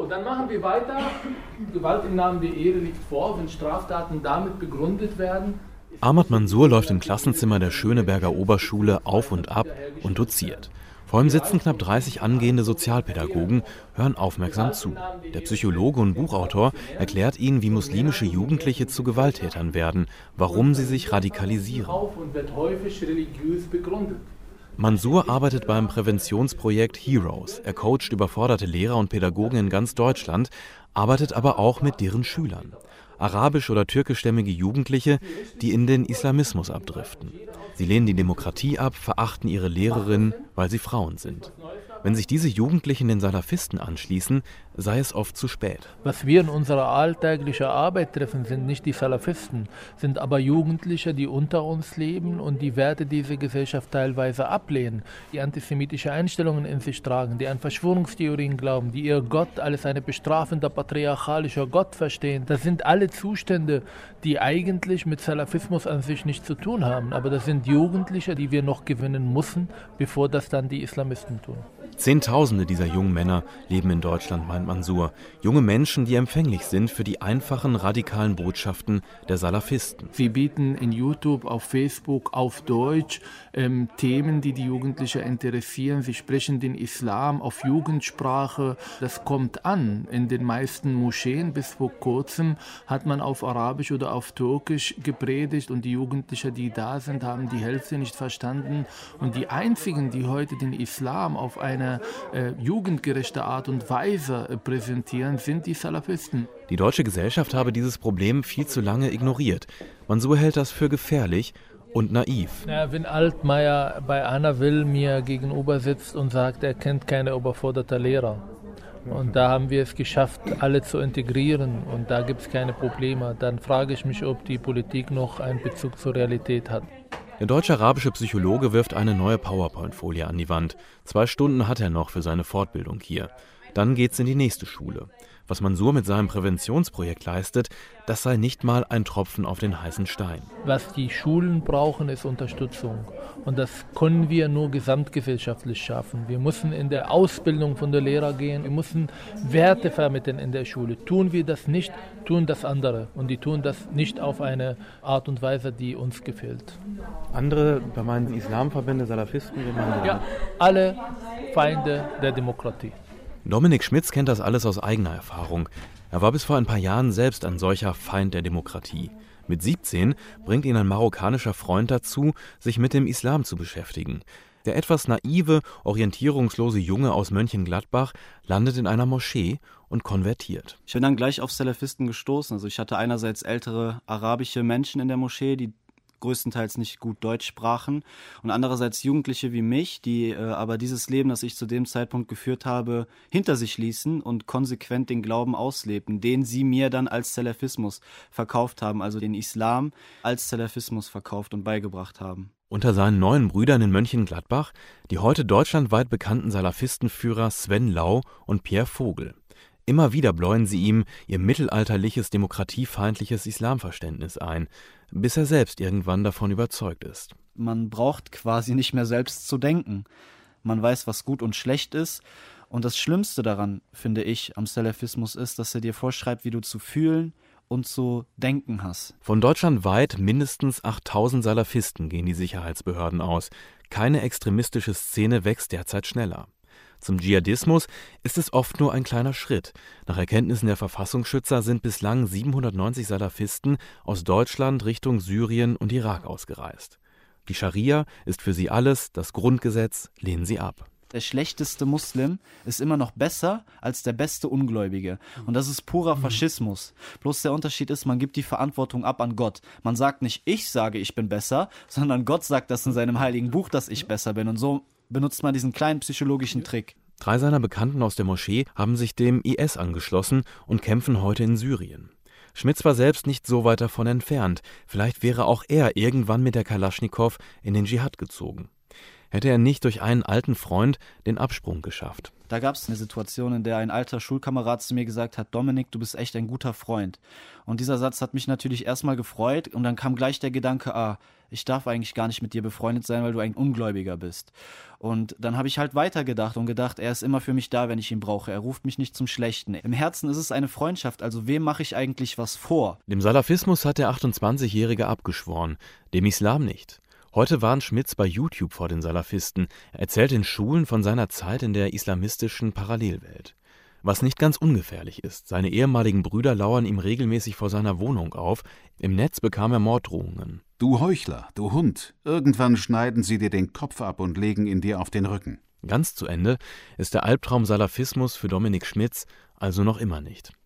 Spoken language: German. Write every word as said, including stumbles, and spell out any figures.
dann machen wir weiter. Gewalt im Namen der Ehre liegt vor, wenn Straftaten damit begründet werden. Ahmad Mansour läuft im Klassenzimmer der Schöneberger Oberschule auf und ab und doziert. Vor ihm sitzen knapp dreißig angehende Sozialpädagogen, hören aufmerksam zu. Der Psychologe und Buchautor erklärt ihnen, wie muslimische Jugendliche zu Gewalttätern werden, warum sie sich radikalisieren. Mansour arbeitet beim Präventionsprojekt Heroes. Er coacht überforderte Lehrer und Pädagogen in ganz Deutschland, arbeitet aber auch mit deren Schülern. Arabisch- oder türkischstämmige Jugendliche, die in den Islamismus abdriften. Sie lehnen die Demokratie ab, verachten ihre Lehrerinnen, weil sie Frauen sind. Wenn sich diese Jugendlichen den Salafisten anschließen, sei es oft zu spät. Was wir in unserer alltäglichen Arbeit treffen, sind nicht die Salafisten, sind aber Jugendliche, die unter uns leben und die Werte dieser Gesellschaft teilweise ablehnen, die antisemitische Einstellungen in sich tragen, die an Verschwörungstheorien glauben, die ihr Gott als ein bestrafender, patriarchalischer Gott verstehen. Das sind alle Zustände, die eigentlich mit Salafismus an sich nichts zu tun haben. Aber das sind Jugendliche, die wir noch gewinnen müssen, bevor das dann die Islamisten tun. Zehntausende dieser jungen Männer leben in Deutschland, meint Mansour. Junge Menschen, die empfänglich sind für die einfachen, radikalen Botschaften der Salafisten. Sie bieten in YouTube, auf Facebook, auf Deutsch ähm, Themen, die die Jugendlichen interessieren. Sie sprechen den Islam auf Jugendsprache. Das kommt an. In den meisten Moscheen bis vor kurzem hat man auf Arabisch oder auf Türkisch gepredigt und die Jugendlichen, die da sind, haben die Hälfte nicht verstanden. Und die einzigen, die heute den Islam auf eine Äh, jugendgerechte Art und Weise äh, präsentieren, sind die Salafisten. Die deutsche Gesellschaft habe dieses Problem viel zu lange ignoriert. Mansour hält das für gefährlich und naiv. Ja, wenn Altmaier bei Anna Will mir gegenüber sitzt und sagt, er kennt keine überforderte Lehrer. Und da haben wir es geschafft, alle zu integrieren und da gibt es keine Probleme. Dann frage ich mich, ob die Politik noch einen Bezug zur Realität hat. Der deutsch-arabische Psychologe wirft eine neue PowerPoint-Folie an die Wand. Zwei Stunden hat er noch für seine Fortbildung hier. Dann geht's in die nächste Schule. Was Mansour mit seinem Präventionsprojekt leistet, das sei nicht mal ein Tropfen auf den heißen Stein. Was die Schulen brauchen, ist Unterstützung. Und das können wir nur gesamtgesellschaftlich schaffen. Wir müssen in der Ausbildung von der Lehrer gehen. Wir müssen Werte vermitteln in der Schule. Tun wir das nicht, tun das andere. Und die tun das nicht auf eine Art und Weise, die uns gefällt. Andere, da meinen Sie Islamverbände, Salafisten? Ja, alle Feinde der Demokratie. Dominik Schmitz kennt das alles aus eigener Erfahrung. Er war bis vor ein paar Jahren selbst ein solcher Feind der Demokratie. Mit siebzehn bringt ihn ein marokkanischer Freund dazu, sich mit dem Islam zu beschäftigen. Der etwas naive, orientierungslose Junge aus Mönchengladbach landet in einer Moschee und konvertiert. Ich bin dann gleich auf Salafisten gestoßen. Also ich hatte einerseits ältere arabische Menschen in der Moschee, die größtenteils nicht gut Deutsch sprachen und andererseits Jugendliche wie mich, die äh, aber dieses Leben, das ich zu dem Zeitpunkt geführt habe, hinter sich ließen und konsequent den Glauben auslebten, den sie mir dann als Salafismus verkauft haben, also den Islam als Salafismus verkauft und beigebracht haben. Unter seinen neuen Brüdern in Mönchengladbach die heute deutschlandweit bekannten Salafistenführer Sven Lau und Pierre Vogel. Immer wieder bläuen sie ihm ihr mittelalterliches, demokratiefeindliches Islamverständnis ein, bis er selbst irgendwann davon überzeugt ist. Man braucht quasi nicht mehr selbst zu denken. Man weiß, was gut und schlecht ist. Und das Schlimmste daran, finde ich, am Salafismus ist, dass er dir vorschreibt, wie du zu fühlen und zu denken hast. Von deutschlandweit mindestens achttausend Salafisten gehen die Sicherheitsbehörden aus. Keine extremistische Szene wächst derzeit schneller. Zum Dschihadismus ist es oft nur ein kleiner Schritt. Nach Erkenntnissen der Verfassungsschützer sind bislang siebenhundertneunzig Salafisten aus Deutschland Richtung Syrien und Irak ausgereist. Die Scharia ist für sie alles, das Grundgesetz lehnen sie ab. Der schlechteste Muslim ist immer noch besser als der beste Ungläubige. Und das ist purer Faschismus. Bloß der Unterschied ist, man gibt die Verantwortung ab an Gott. Man sagt nicht, ich sage, ich bin besser, sondern Gott sagt das in seinem heiligen Buch, dass ich besser bin. Und so benutzt man diesen kleinen psychologischen Trick. Drei seiner Bekannten aus der Moschee haben sich dem I S angeschlossen und kämpfen heute in Syrien. Schmitz war selbst nicht so weit davon entfernt. Vielleicht wäre auch er irgendwann mit der Kalaschnikow in den Dschihad gezogen. hätte er nicht durch einen alten Freund den Absprung geschafft. Da gab es eine Situation, in der ein alter Schulkamerad zu mir gesagt hat, Dominik, du bist echt ein guter Freund. Und dieser Satz hat mich natürlich erstmal gefreut und dann kam gleich der Gedanke, ah, ich darf eigentlich gar nicht mit dir befreundet sein, weil du ein Ungläubiger bist. Und dann habe ich halt weitergedacht und gedacht, er ist immer für mich da, wenn ich ihn brauche. Er ruft mich nicht zum Schlechten. Im Herzen ist es eine Freundschaft, also wem mache ich eigentlich was vor? Dem Salafismus hat der achtundzwanzigjährige abgeschworen, dem Islam nicht. Heute warnt Schmitz bei YouTube vor den Salafisten. Er erzählt in Schulen von seiner Zeit in der islamistischen Parallelwelt. Was nicht ganz ungefährlich ist. Seine ehemaligen Brüder lauern ihm regelmäßig vor seiner Wohnung auf. Im Netz bekam er Morddrohungen. Du Heuchler, du Hund, irgendwann schneiden sie dir den Kopf ab und legen ihn dir auf den Rücken. Ganz zu Ende ist der Albtraum Salafismus für Dominik Schmitz also noch immer nicht.